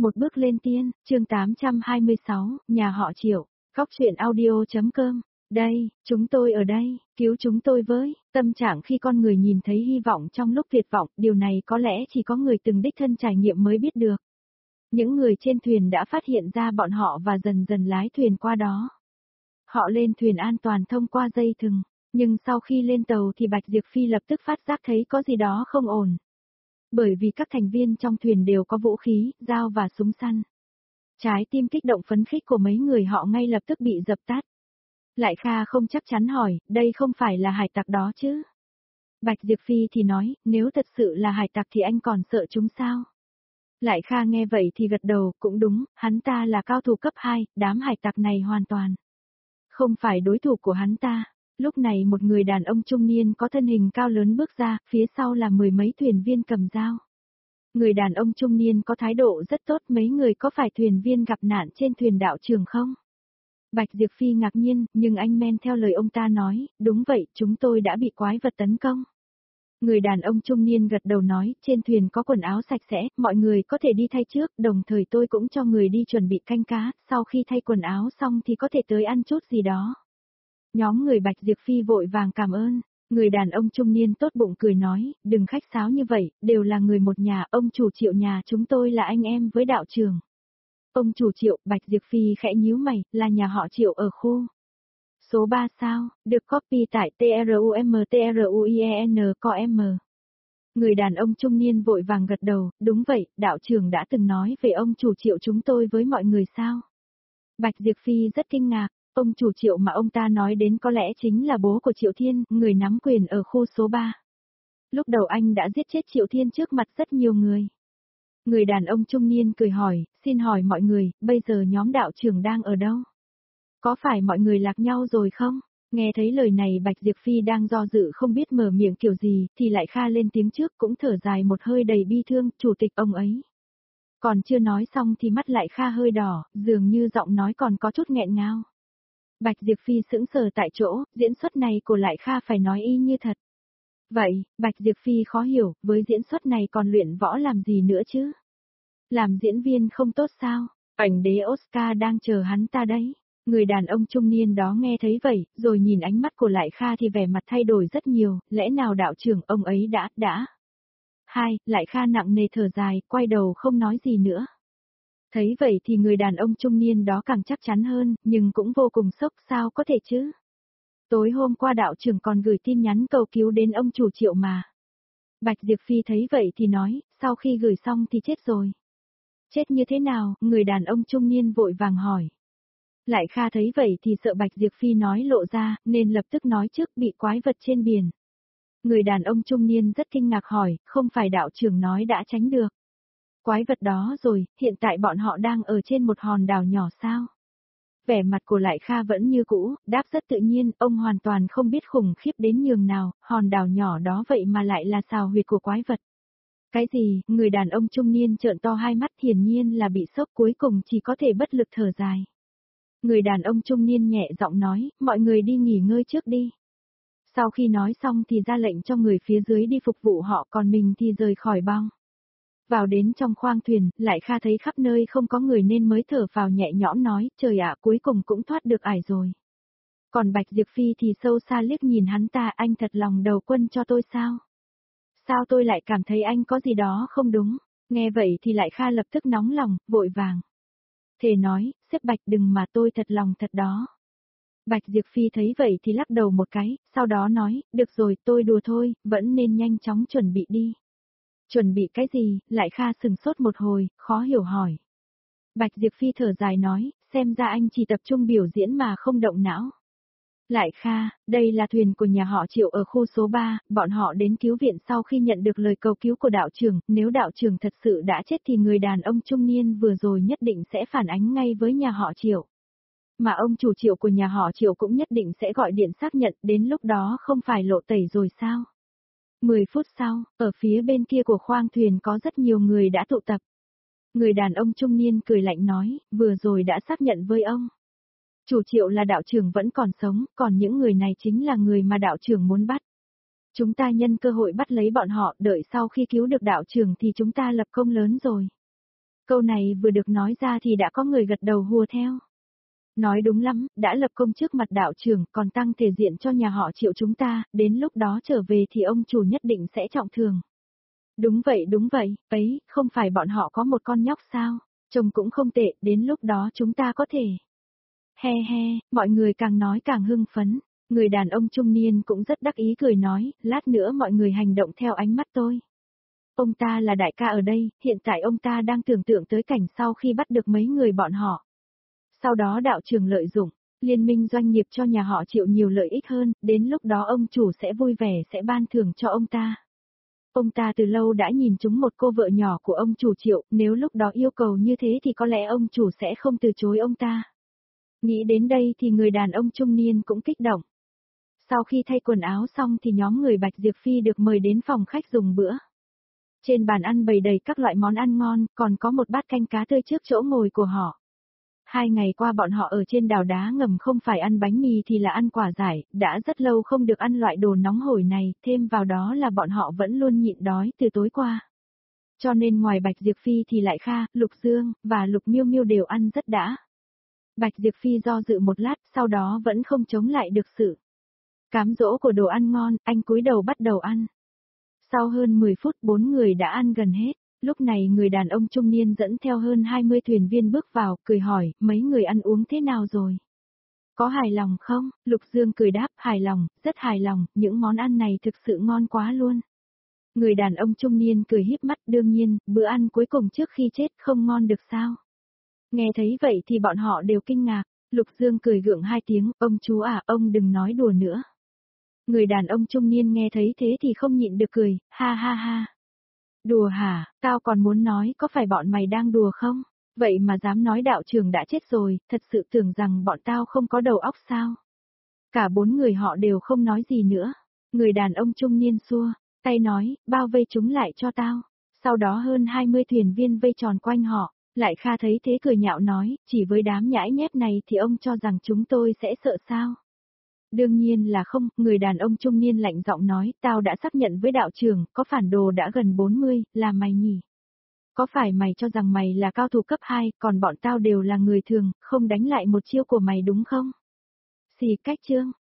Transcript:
Một bước lên tiên, chương 826, nhà họ Triệu, góc truyện audio.com. Đây, chúng tôi ở đây, cứu chúng tôi với. Tâm trạng khi con người nhìn thấy hy vọng trong lúc tuyệt vọng, điều này có lẽ chỉ có người từng đích thân trải nghiệm mới biết được. Những người trên thuyền đã phát hiện ra bọn họ và dần dần lái thuyền qua đó. Họ lên thuyền an toàn thông qua dây thừng, nhưng sau khi lên tàu thì Bạch Diệp Phi lập tức phát giác thấy có gì đó không ổn. Bởi vì các thành viên trong thuyền đều có vũ khí, dao và súng săn. Trái tim kích động phấn khích của mấy người họ ngay lập tức bị dập tắt. Lại Kha không chắc chắn hỏi, đây không phải là hải tặc đó chứ? Bạch Diệp Phi thì nói, nếu thật sự là hải tặc thì anh còn sợ chúng sao? Lại Kha nghe vậy thì gật đầu, cũng đúng, hắn ta là cao thủ cấp 2, đám hải tặc này hoàn toàn không phải đối thủ của hắn ta. Lúc này một người đàn ông trung niên có thân hình cao lớn bước ra, phía sau là mười mấy thuyền viên cầm dao. Người đàn ông trung niên có thái độ rất tốt, mấy người có phải thuyền viên gặp nạn trên thuyền đạo trưởng không? Bạch Diệp Phi ngạc nhiên, nhưng anh men theo lời ông ta nói, đúng vậy, chúng tôi đã bị quái vật tấn công. Người đàn ông trung niên gật đầu nói, trên thuyền có quần áo sạch sẽ, mọi người có thể đi thay trước, đồng thời tôi cũng cho người đi chuẩn bị canh cá, sau khi thay quần áo xong thì có thể tới ăn chút gì đó. Nhóm người Bạch Diệp Phi vội vàng cảm ơn. Người đàn ông trung niên tốt bụng cười nói, đừng khách sáo như vậy, đều là người một nhà, ông chủ Triệu nhà chúng tôi là anh em với đạo trưởng. Ông chủ Triệu, Bạch Diệp Phi khẽ nhíu mày, là nhà họ Triệu ở khu số 3 sao, được copy tại TRUMTRUIEN.com. Người đàn ông trung niên vội vàng gật đầu, đúng vậy, đạo trưởng đã từng nói về ông chủ Triệu chúng tôi với mọi người sao? Bạch Diệp Phi rất kinh ngạc, ông chủ Triệu mà ông ta nói đến có lẽ chính là bố của Triệu Thiên, người nắm quyền ở khu số 3. Lúc đầu anh đã giết chết Triệu Thiên trước mặt rất nhiều người. Người đàn ông trung niên cười hỏi, xin hỏi mọi người, bây giờ nhóm đạo trưởng đang ở đâu? Có phải mọi người lạc nhau rồi không? Nghe thấy lời này Bạch Diệp Phi đang do dự không biết mở miệng kiểu gì, thì lại Kha lên tiếng trước cũng thở dài một hơi đầy bi thương, chủ tịch ông ấy. Còn chưa nói xong thì mắt lại Kha hơi đỏ, dường như giọng nói còn có chút nghẹn ngào. Bạch Diệp Phi sững sờ tại chỗ, diễn xuất này của lại Kha phải nói y như thật. Vậy, Bạch Diệp Phi khó hiểu, với diễn xuất này còn luyện võ làm gì nữa chứ? Làm diễn viên không tốt sao? Ảnh đế Oscar đang chờ hắn ta đấy. Người đàn ông trung niên đó nghe thấy vậy, rồi nhìn ánh mắt của Lại Kha thì vẻ mặt thay đổi rất nhiều, lẽ nào đạo trưởng ông ấy đã. Lại Kha nặng nề thở dài, quay đầu không nói gì nữa. Thấy vậy thì người đàn ông trung niên đó càng chắc chắn hơn, nhưng cũng vô cùng sốc, sao có thể chứ? Tối hôm qua đạo trưởng còn gửi tin nhắn cầu cứu đến ông chủ Triệu mà. Bạch Diệp Phi thấy vậy thì nói, sau khi gửi xong thì chết rồi. Chết như thế nào? Người đàn ông trung niên vội vàng hỏi. Lại Kha thấy vậy thì sợ Bạch Diệp Phi nói lộ ra, nên lập tức nói trước bị quái vật trên biển. Người đàn ông trung niên rất kinh ngạc hỏi, không phải đạo trưởng nói đã tránh được. Quái vật đó rồi, hiện tại bọn họ đang ở trên một hòn đảo nhỏ sao? Vẻ mặt của Lại Kha vẫn như cũ, đáp rất tự nhiên, ông hoàn toàn không biết khủng khiếp đến nhường nào, hòn đảo nhỏ đó vậy mà lại là sào huyệt của quái vật. Cái gì? Người đàn ông trung niên trợn to hai mắt, hiển nhiên là bị sốc, cuối cùng chỉ có thể bất lực thở dài. Người đàn ông trung niên nhẹ giọng nói, mọi người đi nghỉ ngơi trước đi. Sau khi nói xong thì ra lệnh cho người phía dưới đi phục vụ họ, còn mình thì rời khỏi bong. Vào đến trong khoang thuyền, Lại Kha thấy khắp nơi không có người nên mới thở vào nhẹ nhõm nói, trời ạ, cuối cùng cũng thoát được ải rồi. Còn Bạch Diệp Phi thì sâu xa liếc nhìn hắn ta, anh thật lòng đầu quân cho tôi sao? Sao tôi lại cảm thấy anh có gì đó không đúng? Nghe vậy thì Lại Kha lập tức nóng lòng, vội vàng. Thề nói, sếp Bạch đừng mà tôi thật lòng thật đó. Bạch Diệp Phi thấy vậy thì lắc đầu một cái, sau đó nói, được rồi tôi đùa thôi, vẫn nên nhanh chóng chuẩn bị đi. Chuẩn bị cái gì? Lại Kha sừng sốt một hồi, khó hiểu hỏi. Bạch Diệp Phi thở dài nói, xem ra anh chỉ tập trung biểu diễn mà không động não. Lại Kha, đây là thuyền của nhà họ Triệu ở khu số 3, bọn họ đến cứu viện sau khi nhận được lời cầu cứu của đạo trưởng, nếu đạo trưởng thật sự đã chết thì người đàn ông trung niên vừa rồi nhất định sẽ phản ánh ngay với nhà họ Triệu. Mà ông chủ Triệu của nhà họ Triệu cũng nhất định sẽ gọi điện xác nhận, đến lúc đó không phải lộ tẩy rồi sao? 10 phút sau, ở phía bên kia của khoang thuyền có rất nhiều người đã tụ tập. Người đàn ông trung niên cười lạnh nói, vừa rồi đã xác nhận với ông. Chủ Triệu là đạo trưởng vẫn còn sống, còn những người này chính là người mà đạo trưởng muốn bắt. Chúng ta nhân cơ hội bắt lấy bọn họ, đợi sau khi cứu được đạo trưởng thì chúng ta lập công lớn rồi. Câu này vừa được nói ra thì đã có người gật đầu hùa theo. Nói đúng lắm, đã lập công trước mặt đạo trưởng, còn tăng thể diện cho nhà họ Triệu chúng ta, đến lúc đó trở về thì ông chủ nhất định sẽ trọng thưởng. Đúng vậy, ấy, không phải bọn họ có một con nhóc sao, trông cũng không tệ, đến lúc đó chúng ta có thể. He he, mọi người càng nói càng hưng phấn, người đàn ông trung niên cũng rất đắc ý cười nói, lát nữa mọi người hành động theo ánh mắt tôi. Ông ta là đại ca ở đây, hiện tại ông ta đang tưởng tượng tới cảnh sau khi bắt được mấy người bọn họ. Sau đó đạo trưởng lợi dụng, liên minh doanh nghiệp cho nhà họ Triệu nhiều lợi ích hơn, đến lúc đó ông chủ sẽ vui vẻ sẽ ban thưởng cho ông ta. Ông ta từ lâu đã nhìn trúng một cô vợ nhỏ của ông chủ Triệu, nếu lúc đó yêu cầu như thế thì có lẽ ông chủ sẽ không từ chối ông ta. Nghĩ đến đây thì người đàn ông trung niên cũng kích động. Sau khi thay quần áo xong thì nhóm người Bạch Diệp Phi được mời đến phòng khách dùng bữa. Trên bàn ăn bày đầy các loại món ăn ngon, còn có một bát canh cá tươi trước chỗ ngồi của họ. 2 ngày qua bọn họ ở trên đảo đá ngầm không phải ăn bánh mì thì là ăn quả giải, đã rất lâu không được ăn loại đồ nóng hổi này, thêm vào đó là bọn họ vẫn luôn nhịn đói từ tối qua. Cho nên ngoài Bạch Diệp Phi thì lại Kha, Lục Dương, và Lục Miêu Miêu đều ăn rất đã. Bạch Diệp Phi do dự một lát, sau đó vẫn không chống lại được sự cám dỗ của đồ ăn ngon, anh cúi đầu bắt đầu ăn. Sau hơn 10 phút 4 người đã ăn gần hết. Lúc này người đàn ông trung niên dẫn theo hơn 20 thuyền viên bước vào, cười hỏi, mấy người ăn uống thế nào rồi? Có hài lòng không? Lục Dương cười đáp, hài lòng, rất hài lòng, những món ăn này thực sự ngon quá luôn. Người đàn ông trung niên cười híp mắt, đương nhiên, bữa ăn cuối cùng trước khi chết không ngon được sao? Nghe thấy vậy thì bọn họ đều kinh ngạc, Lục Dương cười gượng 2 tiếng, ông chú à, ông đừng nói đùa nữa. Người đàn ông trung niên nghe thấy thế thì không nhịn được cười, ha ha ha. Đùa hả, tao còn muốn nói có phải bọn mày đang đùa không? Vậy mà dám nói đạo trưởng đã chết rồi, thật sự tưởng rằng bọn tao không có đầu óc sao? Cả 4 người họ đều không nói gì nữa. Người đàn ông trung niên xua, tay nói, bao vây chúng lại cho tao. Sau đó hơn 20 thuyền viên vây tròn quanh họ, lại Kha thấy thế cười nhạo nói, chỉ với đám nhãi nhép này thì ông cho rằng chúng tôi sẽ sợ sao? Đương nhiên là không, người đàn ông trung niên lạnh giọng nói, tao đã xác nhận với đạo trưởng, có phản đồ đã gần 40, là mày nhỉ? Có phải mày cho rằng mày là cao thủ cấp 2, còn bọn tao đều là người thường, không đánh lại một chiêu của mày đúng không? Xì cách chương.